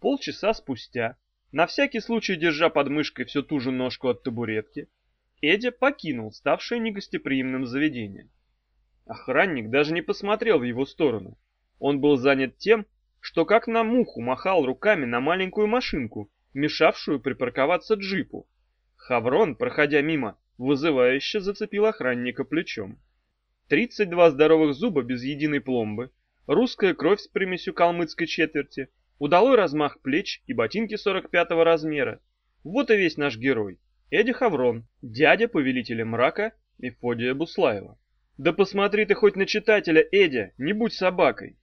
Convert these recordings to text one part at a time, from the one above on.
Полчаса спустя, на всякий случай держа под мышкой всю ту же ножку от табуретки, Эдя покинул ставшее негостеприимным заведение. Охранник даже не посмотрел в его сторону. Он был занят тем, что как на муху махал руками на маленькую машинку, мешавшую припарковаться джипу. Хаврон, проходя мимо, вызывающе зацепил охранника плечом. 32 здоровых зуба без единой пломбы, русская кровь с примесью калмыцкой четверти, удалой размах плеч и ботинки 45-го размера. Вот и весь наш герой. Эдя Хаврон, дядя повелителя мрака Мефодия Буслаева. Да посмотри ты хоть на читателя, Эдя, не будь собакой.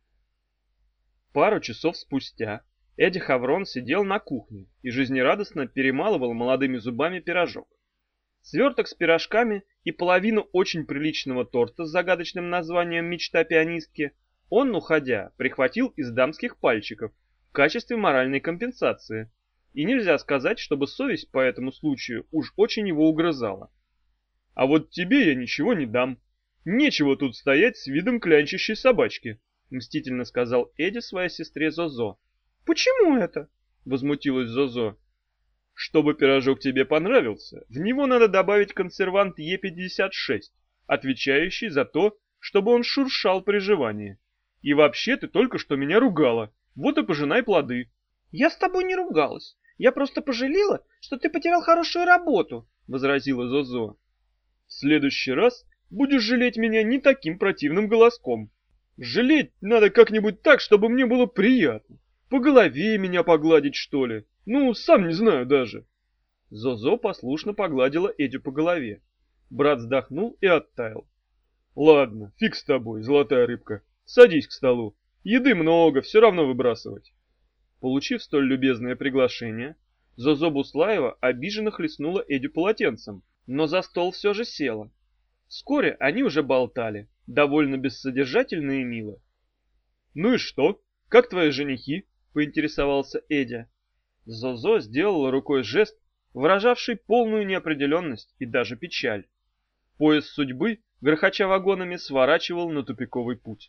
Пару часов спустя Эдя Хаврон сидел на кухне и жизнерадостно перемалывал молодыми зубами пирожок. Сверток с пирожками и половину очень приличного торта с загадочным названием «Мечта пианистки» он, уходя, прихватил из дамских пальчиков в качестве моральной компенсации. И нельзя сказать, чтобы совесть по этому случаю уж очень его угрызала. «А вот тебе я ничего не дам. Нечего тут стоять с видом клянчащей собачки», — мстительно сказал Эдя своей сестре Зозо. «Почему это?» — возмутилась Зозо. «Чтобы пирожок тебе понравился, в него надо добавить консервант Е56, отвечающий за то, чтобы он шуршал при жевании. И вообще ты только что меня ругала, вот и пожинай плоды». «Я с тобой не ругалась, я просто пожалела, что ты потерял хорошую работу», — возразила Зозо. «В следующий раз будешь жалеть меня не таким противным голоском. Жалеть надо как-нибудь так, чтобы мне было приятно. По голове меня погладить, что ли? Ну, сам не знаю даже». Зозо послушно погладила Эдю по голове. Брат вздохнул и оттаял. «Ладно, фиг с тобой, золотая рыбка. Садись к столу. Еды много, все равно выбрасывать». Получив столь любезное приглашение, Зозо Буслаева обиженно хлестнула Эдю полотенцем, но за стол все же села. Вскоре они уже болтали, довольно бессодержательно и мило. «Ну и что? Как твои женихи?» — поинтересовался Эдя. Зозо сделала рукой жест, выражавший полную неопределенность и даже печаль. Поезд судьбы, грохоча вагонами, сворачивал на тупиковый путь.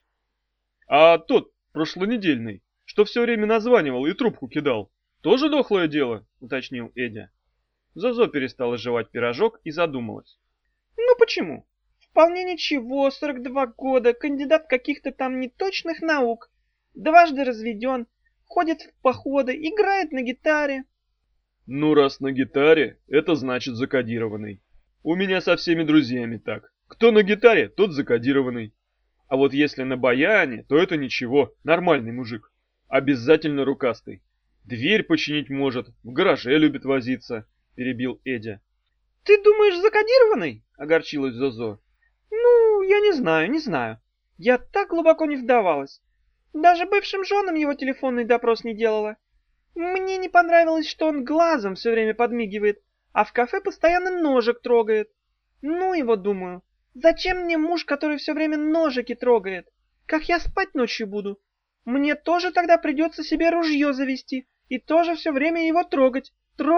«А тот, прошлонедельный, что все время названивал и трубку кидал, тоже дохлое дело?» — уточнил Эдя. Зозо перестала жевать пирожок и задумалась. «Ну почему? Вполне ничего, 42 года, кандидат каких-то там неточных наук, дважды разведен, ходит в походы, играет на гитаре». «Ну, раз на гитаре, это значит закодированный. У меня со всеми друзьями так. Кто на гитаре, тот закодированный. А вот если на баяне, то это ничего, нормальный мужик. Обязательно рукастый. Дверь починить может, в гараже любит возиться», — перебил Эдя. «Ты думаешь, закодированный?» — огорчилась Зозо. «Ну, я не знаю. Я так глубоко не вдавалась. Даже бывшим женам его телефонный допрос не делала. Мне не понравилось, что он глазом все время подмигивает, а в кафе постоянно ножик трогает. Ну его, думаю, зачем мне муж, который все время ножики трогает? Как я спать ночью буду? Мне тоже тогда придется себе ружье завести и тоже все время его трогать.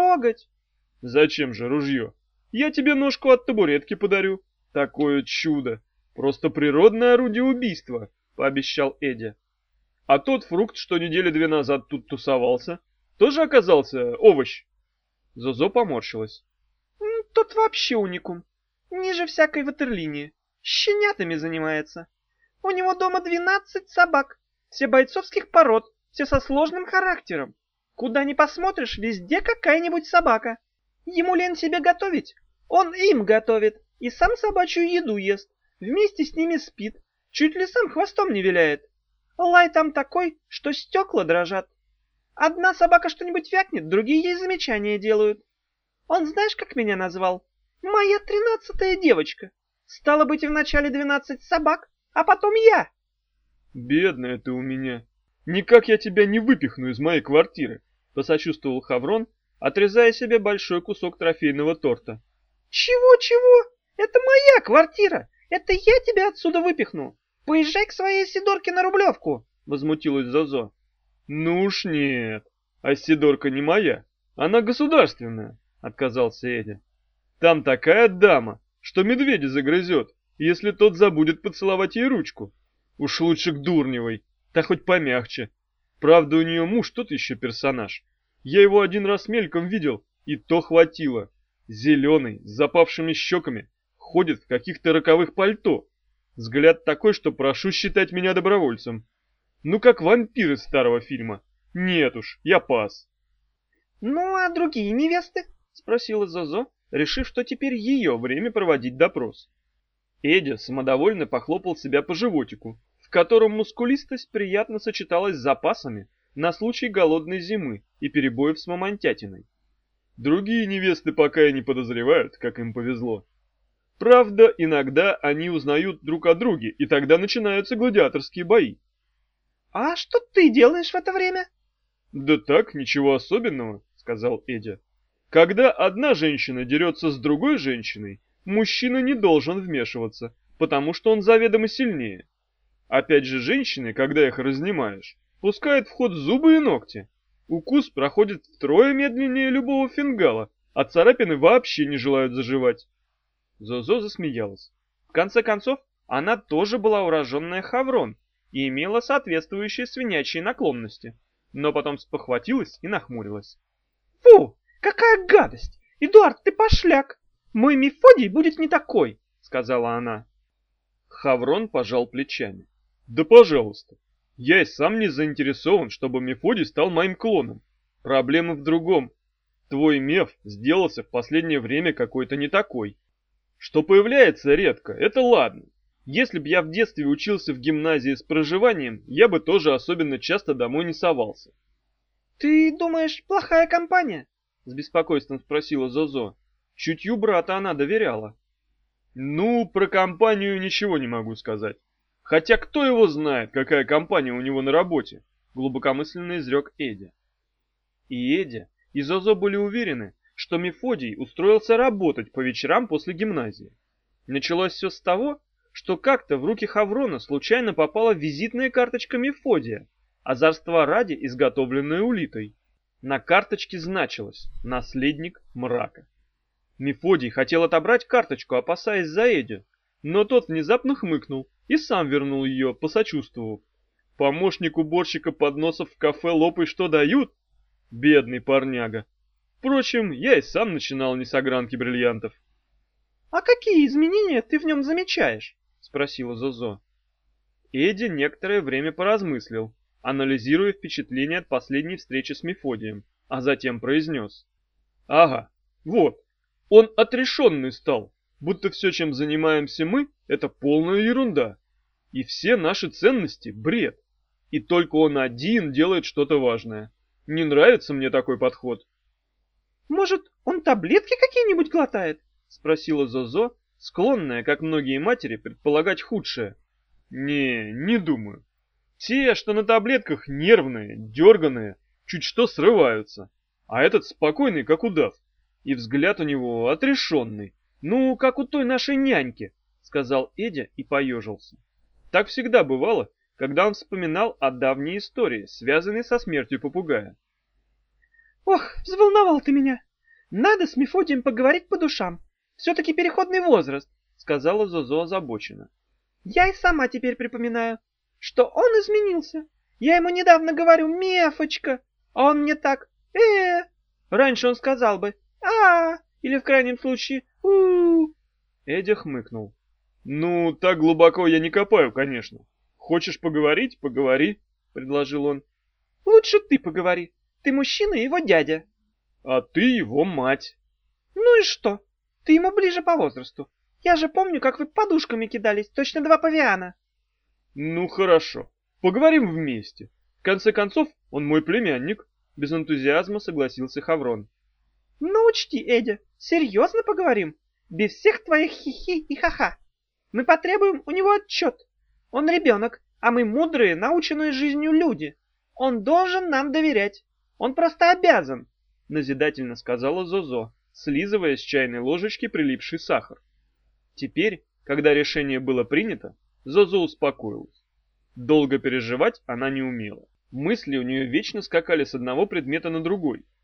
«Зачем же ружье? Я тебе ножку от табуретки подарю. Такое чудо! Просто природное орудие убийства», — пообещал Эдя. «А тот фрукт, что недели 2 назад тут тусовался, тоже оказался овощ?» Зозо поморщилась. «Тот вообще уникум. Ниже всякой ватерлинии. Щенятами занимается. У него дома 12 собак. Все бойцовских пород, все со сложным характером. Куда ни посмотришь, везде какая-нибудь собака. Ему лень себе готовить. Он им готовит и сам собачью еду ест. Вместе с ними спит. Чуть ли сам хвостом не виляет. Лай там такой, что стекла дрожат. Одна собака что-нибудь вякнет, другие ей замечания делают. Он знаешь, как меня назвал? Моя 13-я девочка. Стало быть, вначале 12 собак, а потом я». «Бедная ты у меня. Никак я тебя не выпихну из моей квартиры», — посочувствовал Хаврон, отрезая себе большой кусок трофейного торта. «Чего? Это моя квартира. Это я тебя отсюда выпихну. Поезжай к своей Сидорке на Рублевку», — возмутилась Зозо. «Ну уж нет. А Сидорка не моя. Она государственная», — отказался Эдя. «Там такая дама, что медведя загрызет, если тот забудет поцеловать ей ручку. Уж лучше к Дурневой, та хоть помягче. Правда, у нее муж тот еще персонаж. Я его один раз мельком видел, и то хватило. Зеленый, с запавшими щеками, ходит в каких-то роковых пальто. Взгляд такой, что прошу считать меня добровольцем. Ну, как вампир из старого фильма. Нет уж, я пас. «Ну, а другие невесты?» — спросила Зозо, решив, что теперь ее время проводить допрос. Эдя самодовольно похлопал себя по животику, в котором мускулистость приятно сочеталась с запасами на случай голодной зимы и перебоев с мамонтятиной. Другие невесты пока и не подозревают, как им повезло. Правда, иногда они узнают друг о друге, и тогда начинаются гладиаторские бои. «А что ты делаешь в это время?» «Да так, ничего особенного», — сказал Эдя. «Когда одна женщина дерется с другой женщиной, мужчина не должен вмешиваться, потому что он заведомо сильнее. Опять же, женщины, когда их разнимаешь, пускают в ход зубы и ногти. Укус проходит втрое медленнее любого фингала, а царапины вообще не желают заживать». Зозо засмеялась. В конце концов, она тоже была уроженная Хаврон и имела соответствующие свинячьи наклонности, но потом спохватилась и нахмурилась. «Фу, какая гадость! Эдуард, ты пошляк! Мой Мефодий будет не такой!» — сказала она. Хаврон пожал плечами. «Да пожалуйста. Я и сам не заинтересован, чтобы Мефодий стал моим клоном. Проблема в другом. Твой Меф сделался в последнее время какой-то не такой. Что появляется редко, это ладно. Если б я в детстве учился в гимназии с проживанием, я бы тоже особенно часто домой не совался». «Ты думаешь, плохая компания?» — с беспокойством спросила Зозо. Чутью брата она доверяла. «Ну, про компанию ничего не могу сказать. Хотя кто его знает, какая компания у него на работе?» — глубокомысленно изрек Эдя. И Эдя, и Зозо были уверены, что Мефодий устроился работать по вечерам после гимназии. Началось все с того, что как-то в руки Хаврона случайно попала визитная карточка Мефодия, озорства ради изготовленная улитой. На карточке значилось «Наследник мрака». Мефодий хотел отобрать карточку, опасаясь за Эдю, но тот внезапно хмыкнул и сам вернул ее, посочувствовав. «Помощник уборщика подносов в кафе лопай что дают?» Бедный парняга. Впрочем, я и сам начинал не с огранки бриллиантов. «А какие изменения ты в нем замечаешь?» — спросила Зозо. Эдди некоторое время поразмыслил, анализируя впечатления от последней встречи с Мефодием, а затем произнес. «Ага, вот, он отрешенный стал, будто все, чем занимаемся мы, это полная ерунда. И все наши ценности — бред. И только он один делает что-то важное. Не нравится мне такой подход». «Может, он таблетки какие-нибудь глотает?» — спросила Зозо, склонная, как многие матери, предполагать худшее. Не думаю. Те, что на таблетках, нервные, дерганые, чуть что срываются. А этот спокойный, как удав. И взгляд у него отрешенный. Ну, как у той нашей няньки», — сказал Эдя и поежился. Так всегда бывало, когда он вспоминал о давней истории, связанной со смертью попугая. «Ох, взволновал ты меня! Надо с Мефодием поговорить по душам. Все-таки переходный возраст», — сказала Зозо озабоченно. «Я и сама теперь припоминаю, что он изменился. Я ему недавно говорю «Мефочка», а он мне так Раньше он сказал бы или в крайнем случае у Эдя хмыкнул. «Ну, так глубоко я не копаю, конечно. Хочешь поговорить? Поговори», — предложил он. «Лучше ты поговори. Ты мужчина и его дядя». «А ты его мать». «Ну и что? Ты ему ближе по возрасту. Я же помню, как вы подушками кидались, точно два павиана». «Ну хорошо, поговорим вместе. В конце концов, он мой племянник», — без энтузиазма согласился Хаврон. «Ну учти, Эдя, серьезно поговорим? Без всех твоих хихи и ха-ха. Мы потребуем у него отчет. Он ребенок, а мы мудрые, наученные жизнью люди. Он должен нам доверять. Он просто обязан», — назидательно сказала Зозо, слизывая с чайной ложечки прилипший сахар. Теперь, когда решение было принято, Зозо успокоилась. Долго переживать она не умела. Мысли у нее вечно скакали с одного предмета на другой,